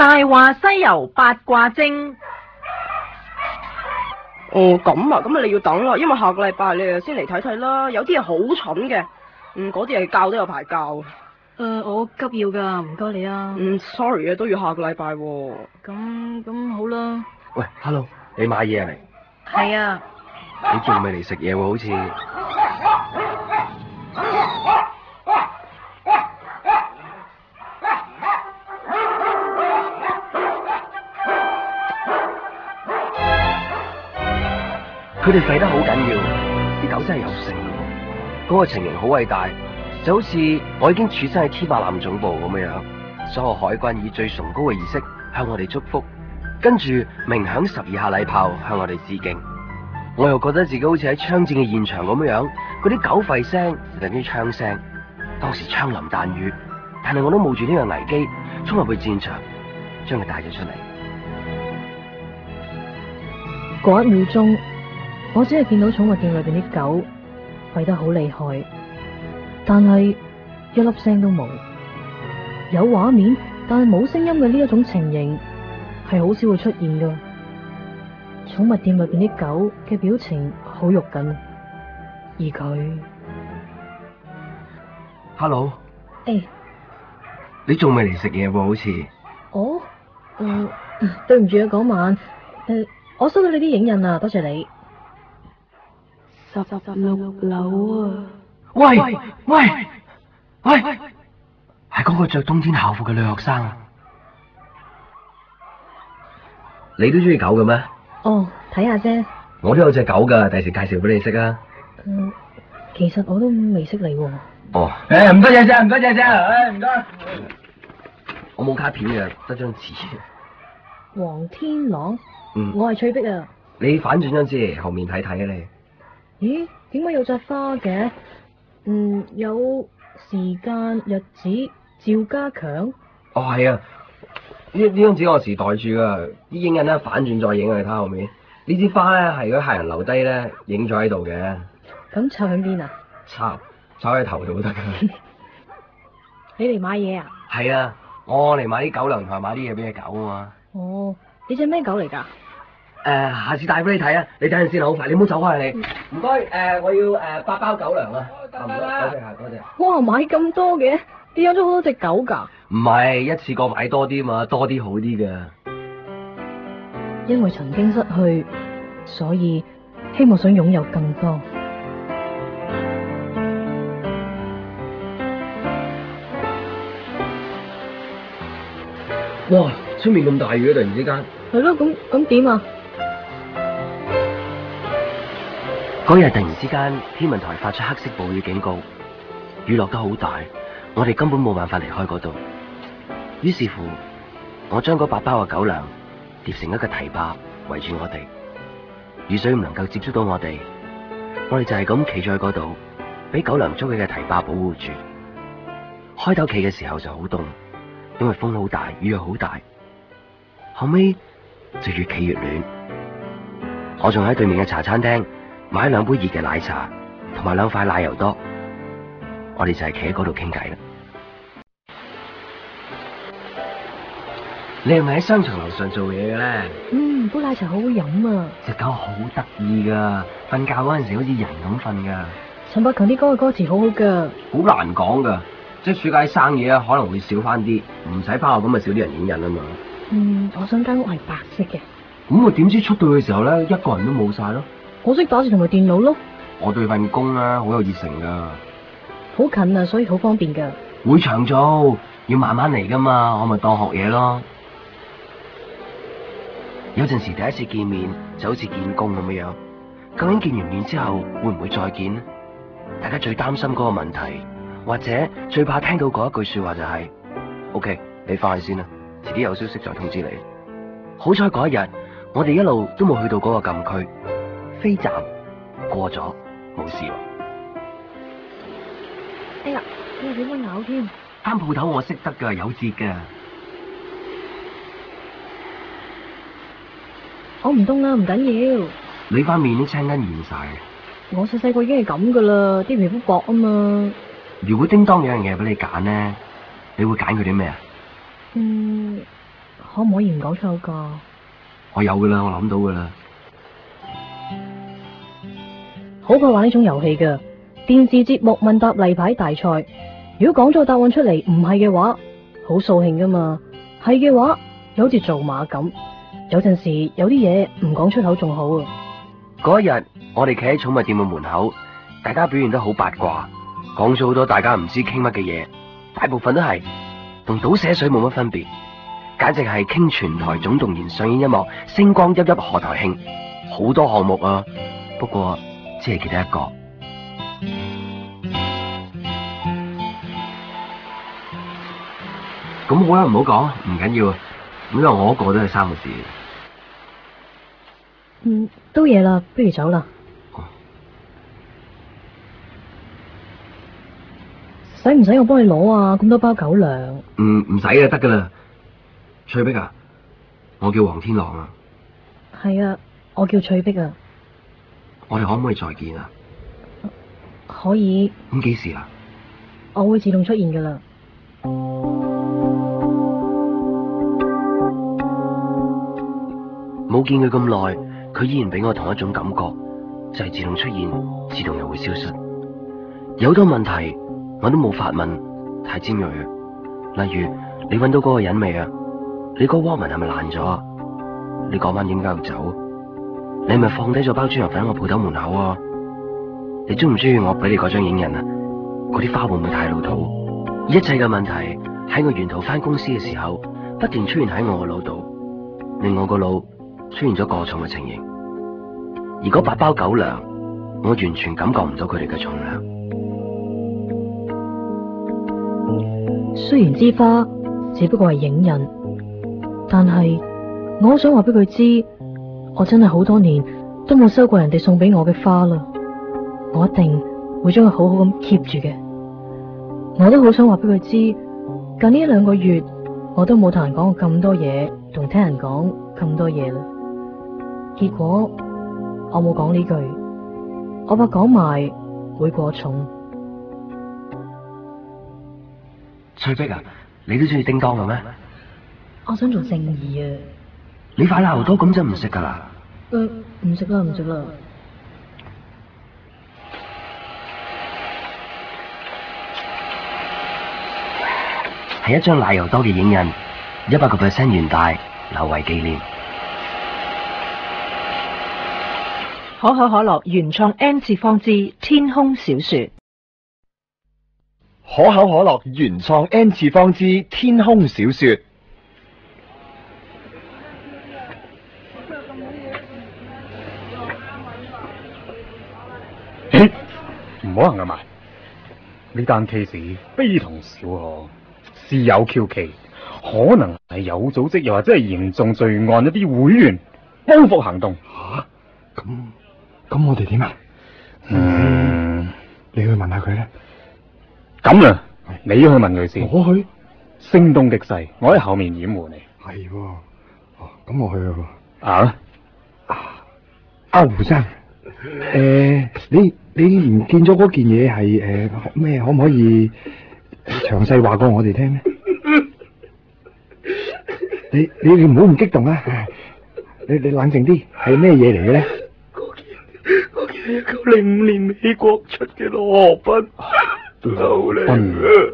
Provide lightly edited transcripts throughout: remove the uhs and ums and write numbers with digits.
大話西遊八卦精。 哦，咁啊，你要等啦，因為下個禮拜你先嚟睇睇啦。有啲嘢好蠢嘅，嗰啲嘢教都有排教。 我急要噶，唔該你啊。 sorry 啊，都要下個禮拜喎。 咁好啦。 喂 ，hello， 你買嘢嚟？ 係啊。 你仲未嚟食嘢喎，好似。佢哋吠得好緊要，啲狗真係有食嘅。嗰個情形好偉大，就好似我已經處身喺天馬艦總部咁樣，所有海軍以最崇高嘅儀式向我哋祝福，跟住鳴響12下禮炮向我哋致敬。我又覺得自己好似喺槍戰嘅現場咁樣，嗰啲狗吠聲就等於槍聲。當時槍林彈雨，但係我都冒住呢個危機衝入去戰場，將佢帶咗出嚟。 嗰一秒鐘，我只係見到寵物店裏邊啲狗吠得好厲害，但係一粒聲都冇。有畫面但係冇聲音嘅呢一種情形係好少會出現噶。寵物店裏邊啲狗嘅表情好肉緊，而佢 ，Hello， 誒， 你仲未嚟食嘢喎，好似。 哦，對唔住啊，嗰晚，我收到你啲影印啊，多謝你。16樓啊！ 喂，係嗰個着冬天校服嘅女學生啊！你都中意狗嘅咩？ 哦，睇下啫。 我都有隻狗噶，第時介紹俾你識啊。 其實我都未識你喎。 哦。唔該謝，唔該。我冇卡片嘅，得張紙。 黃天朗。我係翠碧啊。 你反轉張紙嚟後面睇睇啊你。 咦？點解有扎花嘅？有時間、日子、趙家強。 哦，係啊。呢張紙我時袋住噶，啲影印咧反轉再影啊！你睇後面呢支花咧係嗰客人留低咧影咗喺度嘅。 咁插喺邊啊？ 插喺頭度都得噶。 你嚟買嘢啊？ 係啊，我嚟買啲狗糧同埋買啲嘢俾隻狗啊嘛。 哦，你隻咩狗嚟噶？ 下次帶俾你睇啊！你等陣先，好快，你唔好走開你。唔該，我要8包狗糧啊！多謝。 哇，買咁多嘅，你養咗好多隻狗噶？ 唔係，一次過買多啲嘛，多啲好啲噶。 因為曾經失去，所以希望想擁有更多。 哇！出面咁大雨啊！突然之間。 係咯，咁點啊？ 嗰日突然之間，天文台發出黑色暴雨警告，雨落得好大，我哋根本冇辦法離開嗰度。於是乎，我將嗰8包嘅狗糧疊成一個堤壩圍住我哋，雨水唔能夠接觸到我哋就係咁企咗喺嗰度，俾狗糧捉起嘅堤壩保護住。開頭企嘅時候就好凍，因為風好大，雨又好大。後尾就越企越暖。我仲喺對面嘅茶餐廳買2杯熱嘅奶茶同埋2塊奶油多，我哋就係企喺嗰度傾偈啦。你係咪喺商場樓上做嘢嘅咧？ 杯奶茶好好飲啊！ 隻狗好得意噶，瞓覺嗰陣時好似人咁瞓噶。 陳百強啲歌嘅歌詞好好噶。 好難講噶，即係暑假生意可能會少翻啲，唔使包咁咪少啲人影印啊嘛。 我想間屋係白色嘅。 咁我點知出到嘅時候咧，一個人都冇晒咯。 我識打字同埋電腦咯。 我對份工好有熱誠噶。 好近啊，所以好方便噶。 會長做，要慢慢嚟噶嘛，我咪當學嘢咯。有陣時第一次見面就好似見工咁樣，究竟見完面之後會唔會再見呢？大家最擔心嗰個問題，或者最怕聽到嗰一句說話就係：OK， 你翻去先啦，遲啲有消息再通知你。好彩嗰一日，我哋一路都冇去到嗰個禁區，飛站過咗，冇事喎。 哎呀，你點樣咬添？ 間鋪頭我識得噶，有折噶。 我唔凍啦，唔緊要。 你塊面啲青筋現晒。 我細個已經係咁噶啦，啲皮膚薄啊嘛。 如果叮當有樣嘢俾你揀呢，你會揀佢啲咩啊？ 可唔可以唔講出口㗎？ 我有噶啦，我諗到噶啦。 好怕玩呢種遊戲㗎。電視節目問答例牌大賽，如果講咗答案出嚟唔係嘅話，好掃興噶嘛。係嘅話，又好似做馬咁。有陣時有啲嘢唔講出口仲好啊。 嗰一日，我哋企喺寵物店嘅門口，大家表現得好八卦，講咗好多大家唔知傾乜嘅嘢，大部分都係同倒瀉水冇乜分別，簡直係傾全台總動員上演一幕星光熠熠賀台慶，好多項目啊，不過只係記得一個。咁好啦，唔好講，唔緊要，因為我嗰個都係3個字。 都夜啦，不如走啦。使唔使我幫你攞啊？咁多包狗糧。 唔使啊，得噶啦。翠碧啊，我叫黃天朗啊。 係啊，我叫翠碧啊。 我哋可唔可以再見啊？ 可以。 咁幾時啊？ 我會自動出現噶啦。 冇見佢咁耐，佢依然俾我同一種感覺，就係自動出現，自動又會消失。有好多問題我都冇法問，太尖銳啊。例如，你揾到嗰個人未啊？你個鍋紋係咪爛咗啊？你嗰晚點解要走？你係咪放低咗包豬油粉喺我鋪頭門口啊？你中唔中意我俾你嗰張影印啊？嗰啲花會唔會太老土？一切嘅問題喺我沿途翻公司嘅時候，不斷出現喺我個腦度，令我個腦出現咗過重嘅情形。而嗰8包狗糧，我完全感覺唔到佢哋嘅重量。 雖然支花只不過係影印，但係我好想話俾佢知，我真係好多年都冇收過人哋送俾我嘅花啦。我一定會將佢好好咁 keep 住嘅。我都好想話俾佢知，近呢1-2個月我都冇同人講過咁多嘢，同聽人講咁多嘢啦。結果我冇講呢句，我怕講埋會過重。 翠碧啊，你都中意叮當嘅咩？ 我想做正義啊！ 你快鬧多咁就唔食噶啦。 唔食啦，唔食啦。 係一張奶油多嘅影印，100% 原帶，留為紀念。 可口可樂原創 N 次方之天空小說。 可口可樂原創 N 次方之天空小說。唔可能啊嘛！呢單 case 非同小可，事有蹊蹺，可能係有組織又或者係嚴重罪案一啲會員報復行動。 吓？咁我哋點啊？你去問下佢咧。 咁啊，你去問佢先。 我去？ 聲東擊西，我喺後面掩護你。 係喎。哦，咁我去啦喎。 阿胡生，你唔見咗嗰件嘢係咩？可唔可以詳細話過我哋聽咧？你唔好咁激動啊！你冷靜啲，係咩嘢嚟嘅咧？ 嗰件係1905年美國出嘅羅賓酒嚟嘅。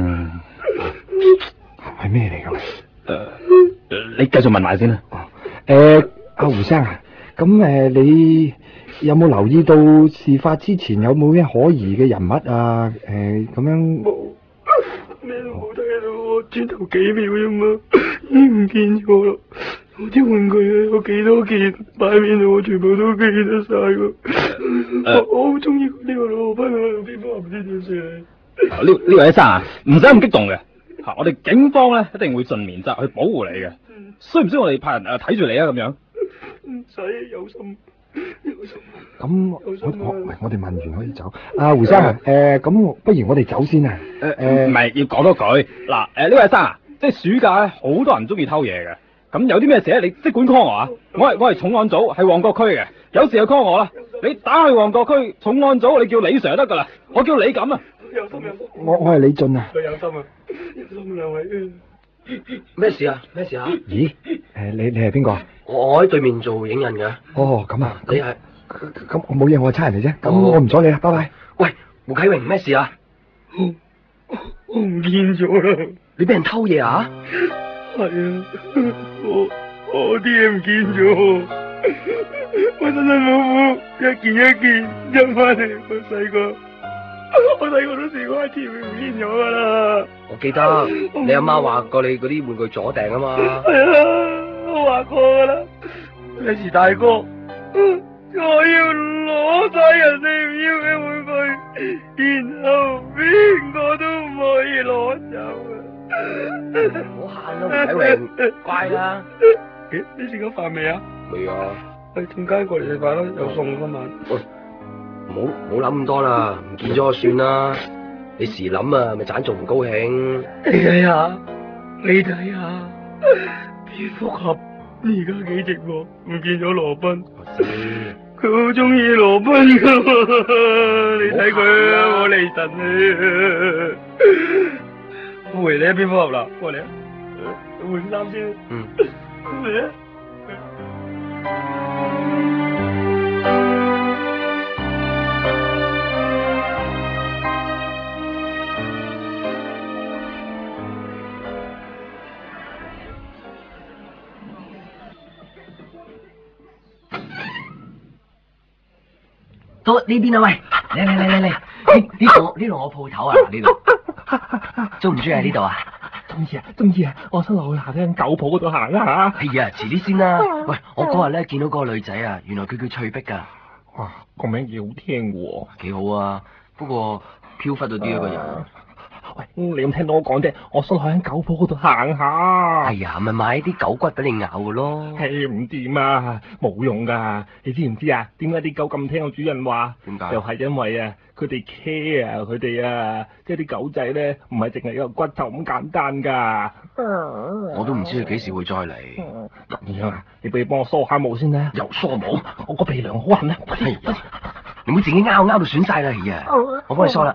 係咩嚟㗎？ 你繼續問埋先啦。 阿胡生啊，咁你有冇留意到事發之前有冇咩可疑嘅人物啊？咁樣冇，咩都冇睇到，我轉頭幾秒啫嘛，已經唔見咗啦。我啲玩具啊，有幾多件擺面度，我全部都記得晒㗎。我好中意呢個羅賓啊，蝙蝠俠唔知點算。呢位生啊，唔使咁激動嘅。我哋警方咧一定會盡免責去保護你嘅。需唔需要我哋派人睇住你啊？咁樣唔使，有心。 咁我哋問完可以走。阿胡生啊，咁不如我哋走先啊。 唔係，要講多句。嗱，呢位生啊，即係暑假咧，好多人中意偷嘢嘅。咁有啲咩事咧，你即管 call 我啊。我係重案組，係旺角區嘅。有事就 call 我啦。你打去旺角區重案組，你叫李 Sir 得噶啦。我叫李錦啊。有心。 我係李俊啊。 佢有心啊，有心兩位。 咩事啊？咩事啊？ 咦？你係邊個？ 我喺對面做影印嘅。 哦，咁啊， 你係？ 咁我冇嘢，我係差人嚟啫。咁哦我唔阻你啦，拜拜。 喂，胡啟榮，咩事啊？ 我唔見咗啦。 你俾人偷嘢啊？ 係啊，我啲嘢唔見咗，我辛辛苦苦一件一件執翻嚟。我細個都試過一次唔見咗噶啦。 我記得你阿媽話過你嗰啲玩具左訂啊嘛。 係啊，我話過噶啦。有時大哥，我要攞晒人哋唔要嘅玩具，然後邊個都唔可以攞走啊！ 唔好喊啦，胡啟榮，乖啦。 咦，你食咗飯未啊？ 未啊。 去陣間過嚟食飯啦，有餸今晚。 唔好諗咁多啦，唔見咗就算啦。你時諗啊，咪盞仲唔高興？ 你睇下，蝙蝠俠而家幾寂寞，唔見咗羅賓。 我知。 佢好中意羅賓噶嘛，你睇佢啊，我離神啊！我回你一蝙蝠俠啦，過嚟啊，換衫先。 嗯。 嚟啊！ 到呢邊啊，喂，嚟，呢度我鋪頭啊，呢度，中唔中意喺呢度啊？ 中意啊！我想落去行間狗鋪嗰度行下。 係啊，遲啲先啦。喂，我嗰日咧見到嗰個女仔啊，原來佢叫翠碧噶。 哇，個名幾好聽喎。 幾好啊，不過飄忽咗啲啊個人。 喂，你咁聽到我講啫，我想落去間狗鋪嗰度行下。 係啊，咪買啲狗骨俾你咬嘅咯。 係唔掂啊，冇用噶。你知唔知啊？點解啲狗咁聽個主人話？ 點解？ 就係因為啊，佢哋 care 啊，佢哋啊，即係啲狗仔咧，唔係淨係一個骨頭咁簡單噶。 我都唔知佢幾時會再嚟。 咁樣啊？你不如幫我梳下毛先啦。 又梳毛？ 我個鼻梁好痕啊！ 係啊，你唔好自己拗到損晒啦，係啊！我幫你梳啦。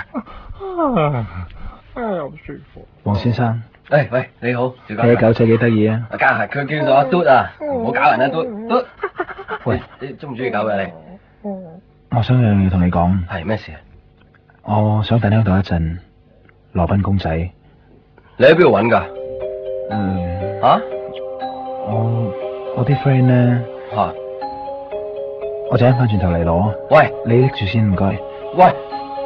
好舒服。 黃先生， 喂，你好，小狗。 你狗仔幾得意啊？ 家下佢叫做阿嘟啊，唔好搞人啊，嘟。喂，你中唔中意狗嘅你？ 我想有樣嘢同你講。 係咩事啊？ 我想等喺度一陣，羅賓公仔。 你喺邊度搵噶？啊？ 我啲 friend 咧。 吓？ 我陣間翻轉頭嚟攞。 喂， 你拎住先，唔該。 喂。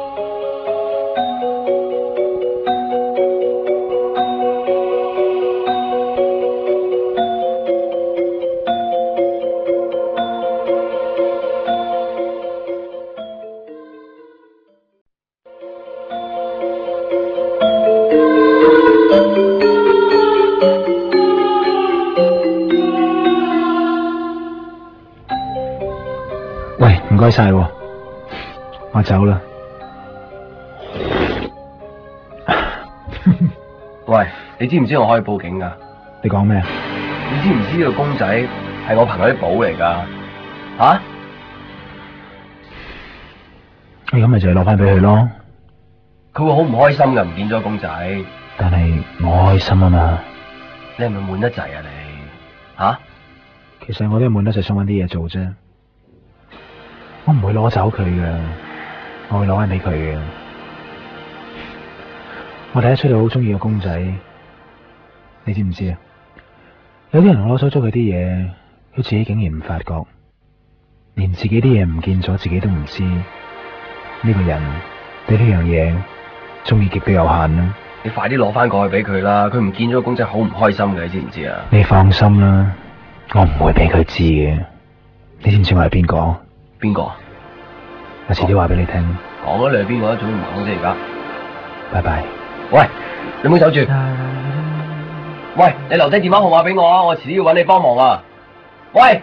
唔該晒，我走啦。 喂，你知唔知我可以報警噶？ 你講咩？ 你知唔知呢個公仔係我朋友啲寶嚟噶？吓？ 咁咪就係攞翻俾佢咯。 佢會好唔開心噶，唔見咗公仔。 但係我開心啊嘛。 你係咪悶得滯啊你？吓？ 其實我都係悶得滯，想搵啲嘢做啫。我唔會攞走佢嘅，我會攞翻俾佢嘅。我睇得出你好中意個公仔，你知唔知啊？有啲人攞走咗佢啲嘢，佢自己竟然唔發覺，連自己啲嘢唔見咗，自己都唔知。呢個人對呢樣嘢中意極都有限啦。 你快啲攞翻過去俾佢啦！佢唔見咗個公仔好唔開心嘅，你知唔知啊？ 你放心啦，我唔會俾佢知嘅。你知唔知我係邊個？ 邊個？ 我遲啲話俾你聽。 講咗你係邊個？做咩唔講啫而家？ 拜拜。 喂，你唔好走住。喂，你留低電話號碼俾我啊！我遲啲要搵你幫忙啊！喂。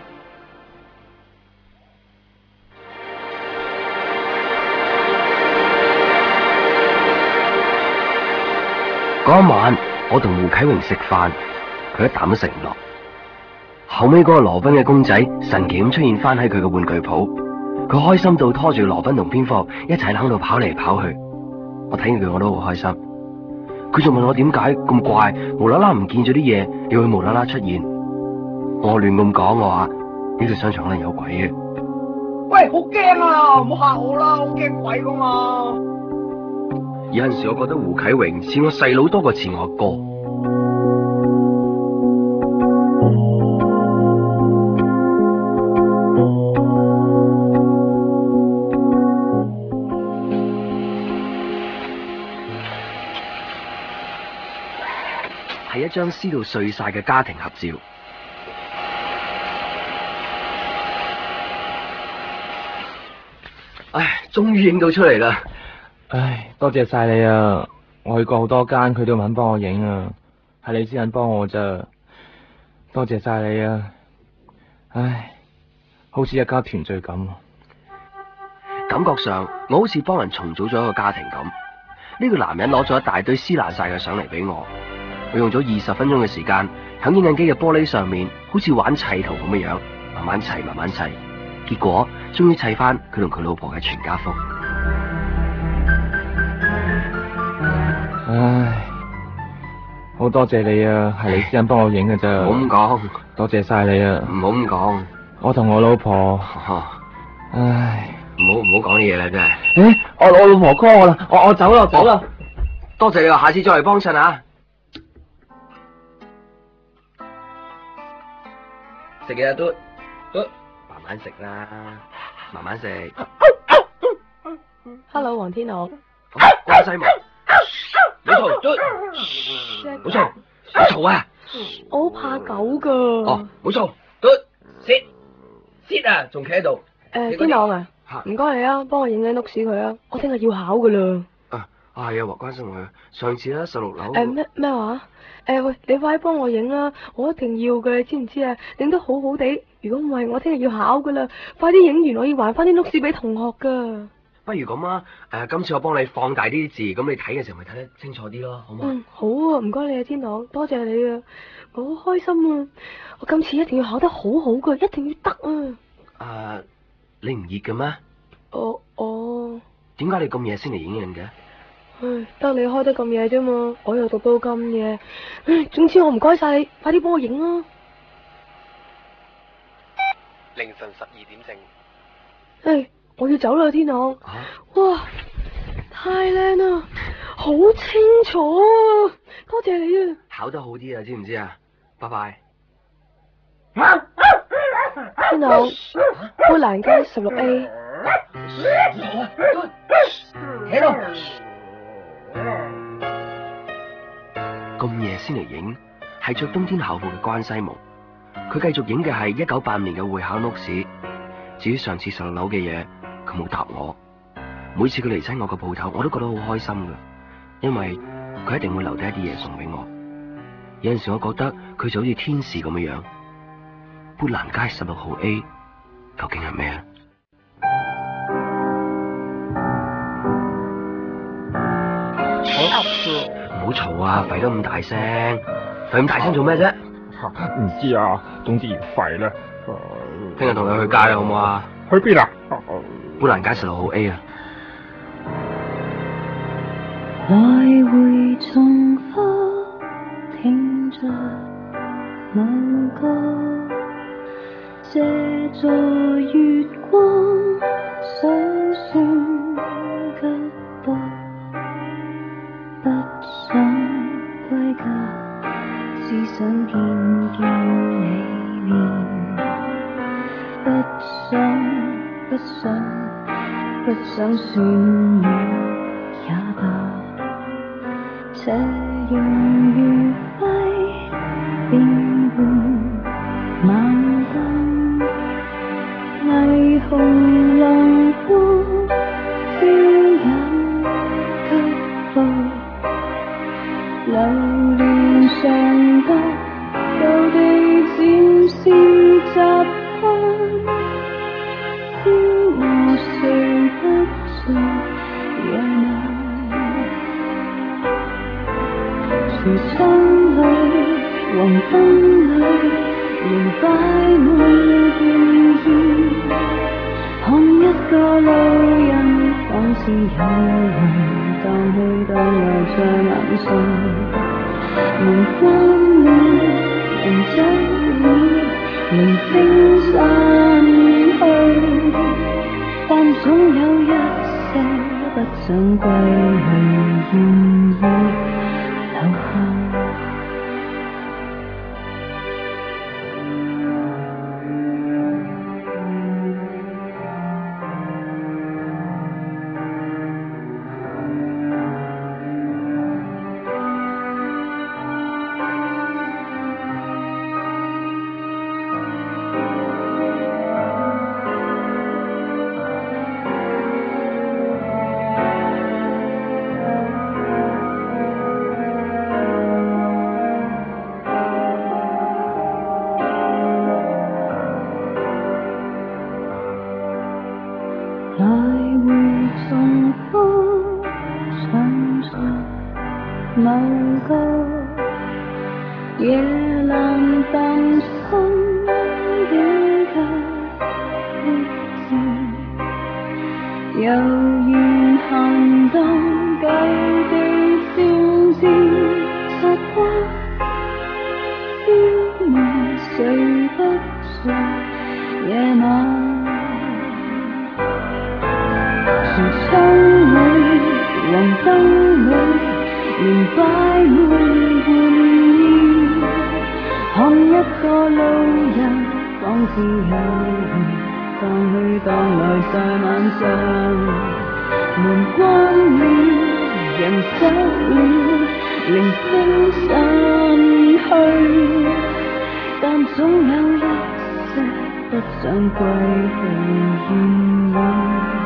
嗰一晚，我同胡啟榮食飯，佢一啖都食唔落。後尾嗰個羅賓嘅公仔神奇咁出現翻喺佢嘅玩具鋪，佢開心到拖住羅賓同蝙蝠一齊喺度跑嚟跑去。我睇見佢我都好開心。 佢就問我點解咁怪，無啦啦唔見咗啲嘢，又會無啦啦出現。我亂咁講，我話呢個商場可能有鬼嘅。 喂，好驚啊！唔好嚇我啦，好驚鬼噶嘛。 有陣時我覺得胡啟榮似我細佬多過似我阿哥。係一張撕到碎晒嘅家庭合照。唉，終於影到出嚟啦！ 唉，多謝晒你啊！我去過好多間，佢都唔肯幫我影啊，係你先肯幫我咋？多謝晒你啊！唉，好似一家團聚咁。 感覺上我好似幫人重組咗一個家庭咁。呢個男人攞咗一大堆撕爛晒嘅相嚟俾我，我用咗20分鐘嘅時間喺影印機嘅玻璃上面，好似玩砌圖咁嘅樣，慢慢砌，慢慢砌，結果終於砌翻佢同佢老婆嘅全家福。 唉，好多謝你啊，係你先肯幫我影嘅咋。 唔好咁講， 多謝晒你啊。 唔好咁講， 我同我老婆，唉， 唔好講嘢啦，真係。 誒，我老婆 call 我啦，我走啦，走啦。 多謝你啊，下次再嚟幫襯啊。食嘢都慢慢食啦，慢慢食。 Hello， 黃天樂。 關西門，冇嘈，冇嘈，冇嘈啊！ 我好怕狗噶。 哦，冇嘈，sit 啊，仲企喺度。 天樂啊，唔該你啊，幫我影緊碌屎佢啊，我聽日要考噶啦。 係啊，關心佢。上次咧16樓。 咩話？喂，你快啲幫我影啦，我一定要嘅，你知唔知啊？影得好好地，如果唔係我聽日要考噶啦，快啲影完我要還翻啲碌屎俾同學噶。 不如咁啊，今次我幫你放大啲字，咁你睇嘅時候咪睇得清楚啲咯，好嘛？ 好啊，唔該你啊，天朗，多謝你啊，我好開心啊，我今次一定要考得好好噶，一定要得啊。 你唔熱嘅咩？ 我點解你咁夜先嚟影印嘅？ 唉，得你開得咁夜啫嘛，我又讀到咁夜，總之我唔該晒你，快啲幫我影啦。 凌晨12點正。 我要走啦，天朗。哇，太靚啦，好清楚啊！多謝你啊。 考得好啲啊，知唔知啊？拜拜。 天朗，砵蘭街16A。 喺度。咁夜先嚟影，係着冬天校服嘅關西蒙。佢繼續影嘅係1985年嘅會考屋史。至於上次16樓嘅嘢，佢冇答我。每次佢嚟親我個鋪頭，我都覺得好開心噶，因為佢一定會留低一啲嘢送俾我。有陣時我覺得佢就好似天使咁嘅樣。砵蘭街16號 A 究竟係咩啊？唔好嘈啊！吠得咁大聲，吠咁大聲做咩啫？ 唔知啊，總之要吠啦。 聽日同你去街啦，好唔好啊？ 去邊啊？ 砵蘭街16號 A 啊！ 來回重複聽着某歌，借助月光數算腳步，不想歸家，只想見見你面，不想算了也罷。這樣餘暉變換晚燈，霓虹浪光招引腳步，流連上得舊地漸是習慣，叫我睡不着夜晚。櫥窗裏，黃昏裏，仍擺滿眷戀，看一個路人仿似有魂。 蕩去蕩來在眼上，門關了，人走了，聆聽散去，但總有一些不想歸去，願意留下。來回重複想着某個夜闌淡心境界僻靜，猶如行動計地漸漸習慣，消磨誰不在夜晚。櫥窗裏，黃燈裏，連擺滿玩意，看一個路人，仿似有緣，蕩去蕩來在晚上。門關了，人走了，聆聽散去，但總有一些不想歸去，願意